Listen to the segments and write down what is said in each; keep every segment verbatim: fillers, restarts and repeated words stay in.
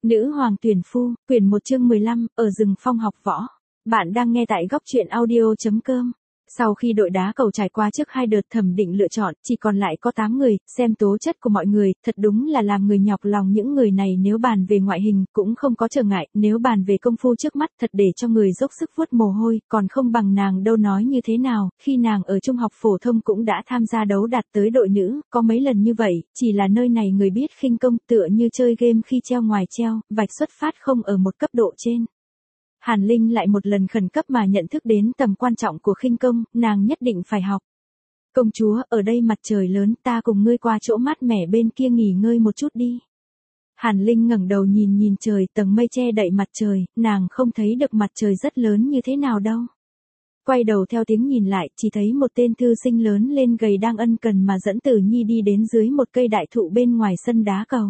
Nữ hoàng tuyển phu, quyển một chương mười lăm, ở rừng phong học võ. Bạn đang nghe tại góc truyện audio chấm com. Sau khi đội đá cầu trải qua trước hai đợt thẩm định lựa chọn, chỉ còn lại có tám người, xem tố chất của mọi người, thật đúng là làm người nhọc lòng. Những người này nếu bàn về ngoại hình, cũng không có trở ngại, nếu bàn về công phu trước mắt, thật để cho người dốc sức vuốt mồ hôi, còn không bằng nàng đâu. Nói như thế nào, khi nàng ở trung học phổ thông cũng đã tham gia đấu đạt tới đội nữ, có mấy lần như vậy, chỉ là nơi này người biết khinh công tựa như chơi game khi treo ngoài treo, vạch xuất phát không ở một cấp độ trên. Hàn Linh lại một lần khẩn cấp mà nhận thức đến tầm quan trọng của khinh công, nàng nhất định phải học. Công chúa, ở đây mặt trời lớn, ta cùng ngươi qua chỗ mát mẻ bên kia nghỉ ngơi một chút đi. Hàn Linh ngẩng đầu nhìn nhìn trời, tầng mây che đậy mặt trời, nàng không thấy được mặt trời rất lớn như thế nào đâu. Quay đầu theo tiếng nhìn lại, chỉ thấy một tên thư sinh lớn lên gầy đang ân cần mà dẫn Tử Nhi đi đến dưới một cây đại thụ bên ngoài sân đá cầu.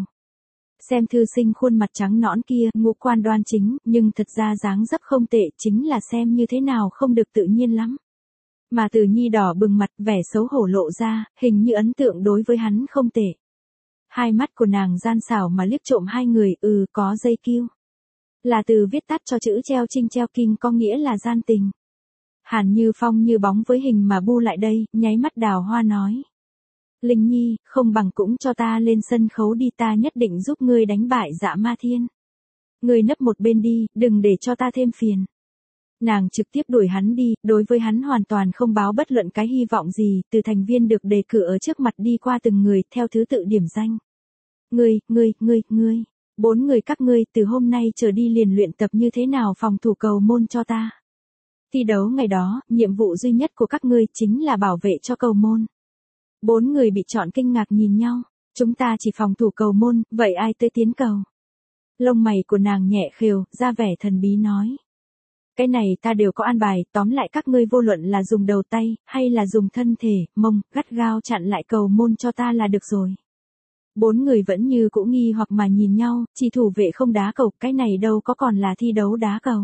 Xem thư sinh khuôn mặt trắng nõn kia, ngũ quan đoan chính, nhưng thật ra dáng dấp không tệ, chính là xem như thế nào không được tự nhiên lắm. Mà Tử Nhi đỏ bừng mặt, vẻ xấu hổ lộ ra, hình như ấn tượng đối với hắn không tệ. Hai mắt của nàng gian xảo mà liếc trộm hai người, ừ, có dây kiêu. Là từ viết tắt cho chữ treo trinh treo kinh, có nghĩa là gian tình. Hàn Như Phong như bóng với hình mà bu lại đây, nháy mắt đào hoa nói. Linh Nhi, không bằng cũng cho ta lên sân khấu đi, ta nhất định giúp ngươi đánh bại Dạ Ma Thiên. Ngươi nấp một bên đi, đừng để cho ta thêm phiền. Nàng trực tiếp đuổi hắn đi, đối với hắn hoàn toàn không báo bất luận cái hy vọng gì, từ thành viên được đề cử ở trước mặt đi qua từng người, theo thứ tự điểm danh. Ngươi, ngươi, ngươi, ngươi, bốn người các ngươi từ hôm nay trở đi liền luyện tập như thế nào phòng thủ cầu môn cho ta. Thi đấu ngày đó, nhiệm vụ duy nhất của các ngươi chính là bảo vệ cho cầu môn. Bốn người bị chọn kinh ngạc nhìn nhau, chúng ta chỉ phòng thủ cầu môn, vậy ai tới tiến cầu? Lông mày của nàng nhẹ khều, ra vẻ thần bí nói. Cái này ta đều có an bài, tóm lại các ngươi vô luận là dùng đầu tay, hay là dùng thân thể, mông, gắt gao chặn lại cầu môn cho ta là được rồi. Bốn người vẫn như cũ nghi hoặc mà nhìn nhau, chỉ thủ vệ không đá cầu, cái này đâu có còn là thi đấu đá cầu.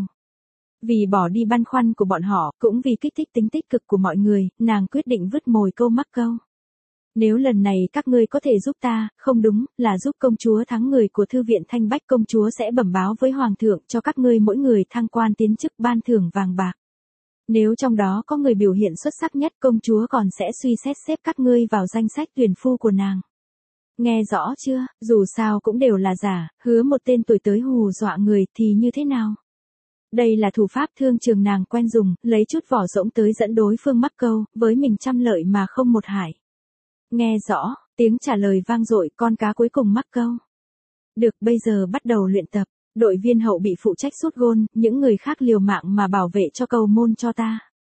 Vì bỏ đi băn khoăn của bọn họ, cũng vì kích thích tính tích cực của mọi người, nàng quyết định vứt mồi câu mắc câu. Nếu lần này các ngươi có thể giúp ta, không đúng, là giúp công chúa thắng người của thư viện Thanh Bách, công chúa sẽ bẩm báo với hoàng thượng cho các ngươi mỗi người thăng quan tiến chức, ban thưởng vàng bạc. Nếu trong đó có người biểu hiện xuất sắc nhất, công chúa còn sẽ suy xét xếp các ngươi vào danh sách tuyển phu của nàng. Nghe rõ chưa, dù sao cũng đều là giả, hứa một tên tuổi tới hù dọa người thì như thế nào? Đây là thủ pháp thương trường nàng quen dùng, lấy chút vỏ rỗng tới dẫn đối phương mắc câu, với mình trăm lợi mà không một hại. Nghe rõ, tiếng trả lời vang dội, con cá cuối cùng mắc câu. Được, bây giờ bắt đầu luyện tập. Đội viên hậu bị phụ trách sút gôn, những người khác liều mạng mà bảo vệ cho cầu môn cho ta.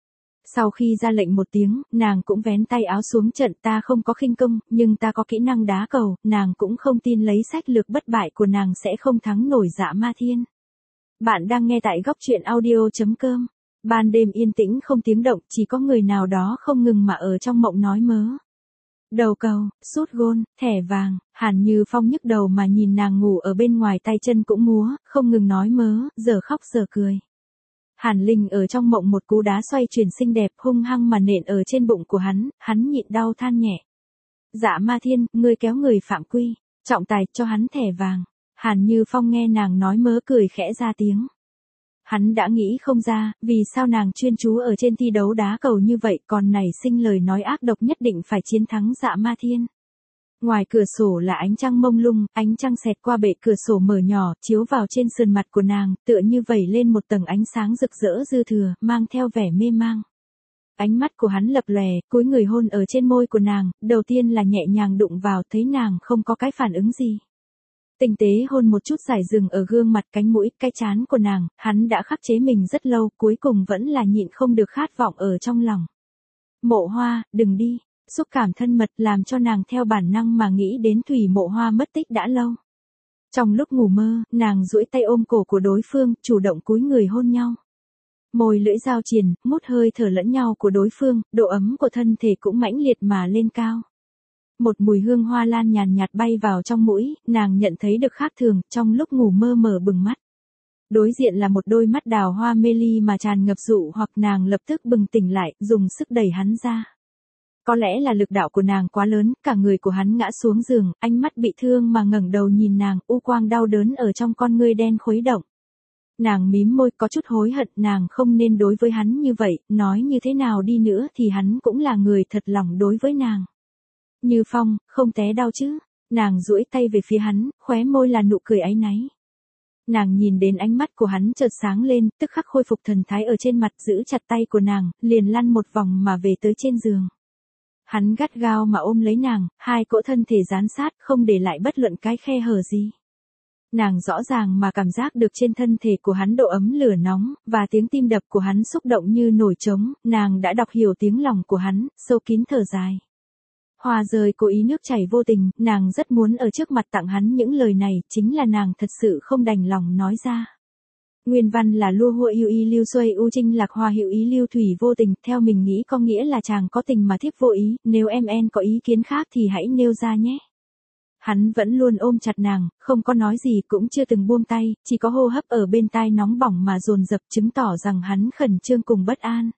Sau khi ra lệnh một tiếng, nàng cũng vén tay áo xuống trận, ta không có khinh công, nhưng ta có kỹ năng đá cầu, nàng cũng không tin lấy sách lược bất bại của nàng sẽ không thắng nổi Dạ Ma Thiên. Bạn đang nghe tại góc truyện audio chấm com. Ban đêm yên tĩnh không tiếng động, chỉ có người nào đó không ngừng mà ở trong mộng nói mớ. Đầu cầu, sút gôn, thẻ vàng, Hàn Như Phong nhức đầu mà nhìn nàng ngủ ở bên ngoài, tay chân cũng múa, không ngừng nói mớ, giờ khóc giờ cười. Hàn Linh ở trong mộng một cú đá xoay chuyển xinh đẹp hung hăng mà nện ở trên bụng của hắn, hắn nhịn đau than nhẹ. Dạ Ma Thiên, ngươi kéo người phạm quy, trọng tài cho hắn thẻ vàng. Hàn Như Phong nghe nàng nói mớ cười khẽ ra tiếng. Hắn đã nghĩ không ra, vì sao nàng chuyên chú ở trên thi đấu đá cầu như vậy, còn nảy sinh lời nói ác độc nhất định phải chiến thắng Dạ Ma Thiên. Ngoài cửa sổ là ánh trăng mông lung, ánh trăng xẹt qua bệ cửa sổ mở nhỏ, chiếu vào trên sườn mặt của nàng, tựa như vẩy lên một tầng ánh sáng rực rỡ dư thừa, mang theo vẻ mê mang. Ánh mắt của hắn lập lòe, cúi người hôn ở trên môi của nàng, đầu tiên là nhẹ nhàng đụng vào, thấy nàng không có cái phản ứng gì. Tinh tế hôn một chút giải rừng ở gương mặt, cánh mũi, cái trán của nàng, hắn đã khắc chế mình rất lâu, cuối cùng vẫn là nhịn không được khát vọng ở trong lòng. Mộ Hoa, đừng đi, xúc cảm thân mật làm cho nàng theo bản năng mà nghĩ đến Thủy Mộ Hoa mất tích đã lâu. Trong lúc ngủ mơ, nàng duỗi tay ôm cổ của đối phương, chủ động cúi người hôn nhau. Môi lưỡi giao triền, mút hơi thở lẫn nhau của đối phương, độ ấm của thân thể cũng mãnh liệt mà lên cao. Một mùi hương hoa lan nhàn nhạt bay vào trong mũi, nàng nhận thấy được khác thường, trong lúc ngủ mơ mở bừng mắt. Đối diện là một đôi mắt đào hoa mê ly mà tràn ngập dụ hoặc, nàng lập tức bừng tỉnh lại, dùng sức đẩy hắn ra. Có lẽ là lực đạo của nàng quá lớn, cả người của hắn ngã xuống giường, ánh mắt bị thương mà ngẩng đầu nhìn nàng, u quang đau đớn ở trong con ngươi đen khuấy động. Nàng mím môi có chút hối hận, nàng không nên đối với hắn như vậy, nói như thế nào đi nữa thì hắn cũng là người thật lòng đối với nàng. Như Phong, không té đau chứ? Nàng duỗi tay về phía hắn, khóe môi là nụ cười áy náy. Nàng nhìn đến ánh mắt của hắn chợt sáng lên, tức khắc khôi phục thần thái ở trên mặt, giữ chặt tay của nàng, liền lăn một vòng mà về tới trên giường. Hắn gắt gao mà ôm lấy nàng, hai cỗ thân thể dán sát, không để lại bất luận cái khe hở gì. Nàng rõ ràng mà cảm giác được trên thân thể của hắn độ ấm lửa nóng, và tiếng tim đập của hắn xúc động như nổi trống, nàng đã đọc hiểu tiếng lòng của hắn, sâu kín thở dài. Hoa rơi cố ý nước chảy vô tình, nàng rất muốn ở trước mặt tặng hắn những lời này, chính là nàng thật sự không đành lòng nói ra. Nguyên văn là lua hua yêu y lưu xuôi u trinh lạc hoa hữu ý lưu thủy vô tình, theo mình nghĩ có nghĩa là chàng có tình mà thiếp vô ý, nếu em en có ý kiến khác thì hãy nêu ra nhé. Hắn vẫn luôn ôm chặt nàng, không có nói gì cũng chưa từng buông tay, chỉ có hô hấp ở bên tai nóng bỏng mà dồn dập chứng tỏ rằng hắn khẩn trương cùng bất an.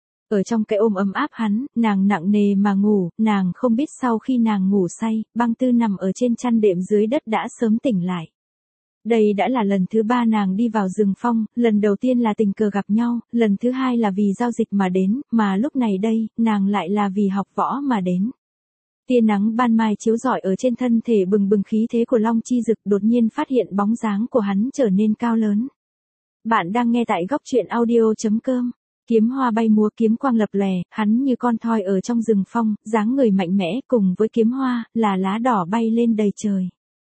Ở trong cái ôm ấm áp hắn, nàng nặng nề mà ngủ, nàng không biết sau khi nàng ngủ say, Băng Tư nằm ở trên chăn đệm dưới đất đã sớm tỉnh lại. Đây đã là lần thứ ba nàng đi vào rừng phong, lần đầu tiên là tình cờ gặp nhau, lần thứ hai là vì giao dịch mà đến, mà lúc này đây, nàng lại là vì học võ mà đến. Tia nắng ban mai chiếu rọi ở trên thân thể bừng bừng khí thế của Long Chi Dực, đột nhiên phát hiện bóng dáng của hắn trở nên cao lớn. Bạn đang nghe tại góc truyện audio chấm com. Kiếm hoa bay múa, kiếm quang lập lòe, hắn như con thoi ở trong rừng phong, dáng người mạnh mẽ cùng với kiếm hoa, là lá đỏ bay lên đầy trời.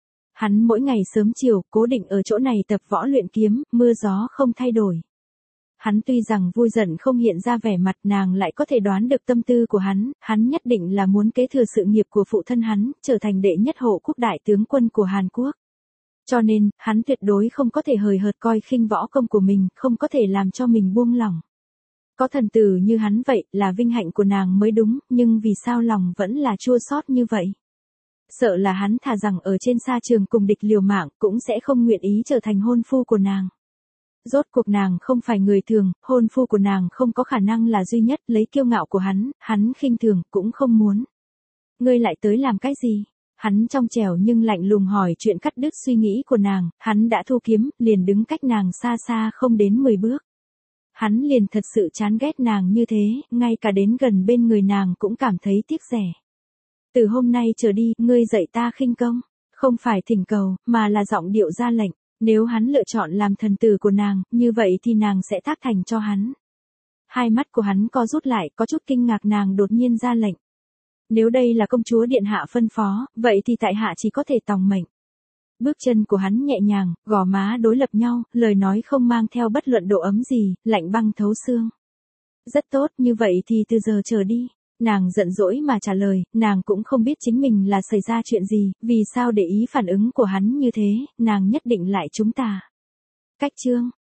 Hắn mỗi ngày sớm chiều, cố định ở chỗ này tập võ luyện kiếm, mưa gió không thay đổi. Hắn tuy rằng vui giận không hiện ra vẻ mặt, nàng lại có thể đoán được tâm tư của hắn, hắn nhất định là muốn kế thừa sự nghiệp của phụ thân hắn, trở thành đệ nhất hộ quốc đại tướng quân của Hàn Quốc. Cho nên, hắn tuyệt đối không có thể hời hợt coi khinh võ công của mình, không có thể làm cho mình buông lỏng. Có thần tử như hắn vậy, là vinh hạnh của nàng mới đúng, nhưng vì sao lòng vẫn là chua xót như vậy? Sợ là hắn thà rằng ở trên sa trường cùng địch liều mạng, cũng sẽ không nguyện ý trở thành hôn phu của nàng. Rốt cuộc nàng không phải người thường, hôn phu của nàng không có khả năng là duy nhất, lấy kiêu ngạo của hắn, hắn khinh thường, cũng không muốn. Ngươi lại tới làm cái gì? Hắn trong trẻo nhưng lạnh lùng hỏi chuyện cắt đứt suy nghĩ của nàng, hắn đã thu kiếm, liền đứng cách nàng xa xa không đến mười bước. Hắn liền thật sự chán ghét nàng như thế, ngay cả đến gần bên người nàng cũng cảm thấy tiếc rẻ. Từ hôm nay trở đi, ngươi dạy ta khinh công, không phải thỉnh cầu, mà là giọng điệu ra lệnh. Nếu hắn lựa chọn làm thần tử của nàng, như vậy thì nàng sẽ thác thành cho hắn. Hai mắt của hắn co rút lại, có chút kinh ngạc, nàng đột nhiên ra lệnh. Nếu đây là công chúa điện hạ phân phó, vậy thì tại hạ chỉ có thể tòng mệnh. Bước chân của hắn nhẹ nhàng, gò má đối lập nhau, lời nói không mang theo bất luận độ ấm gì, lạnh băng thấu xương. Rất tốt, như vậy thì từ giờ trở đi. Nàng giận dỗi mà trả lời, nàng cũng không biết chính mình là xảy ra chuyện gì, vì sao để ý phản ứng của hắn như thế, nàng nhất định lại trúng tà. Cách chương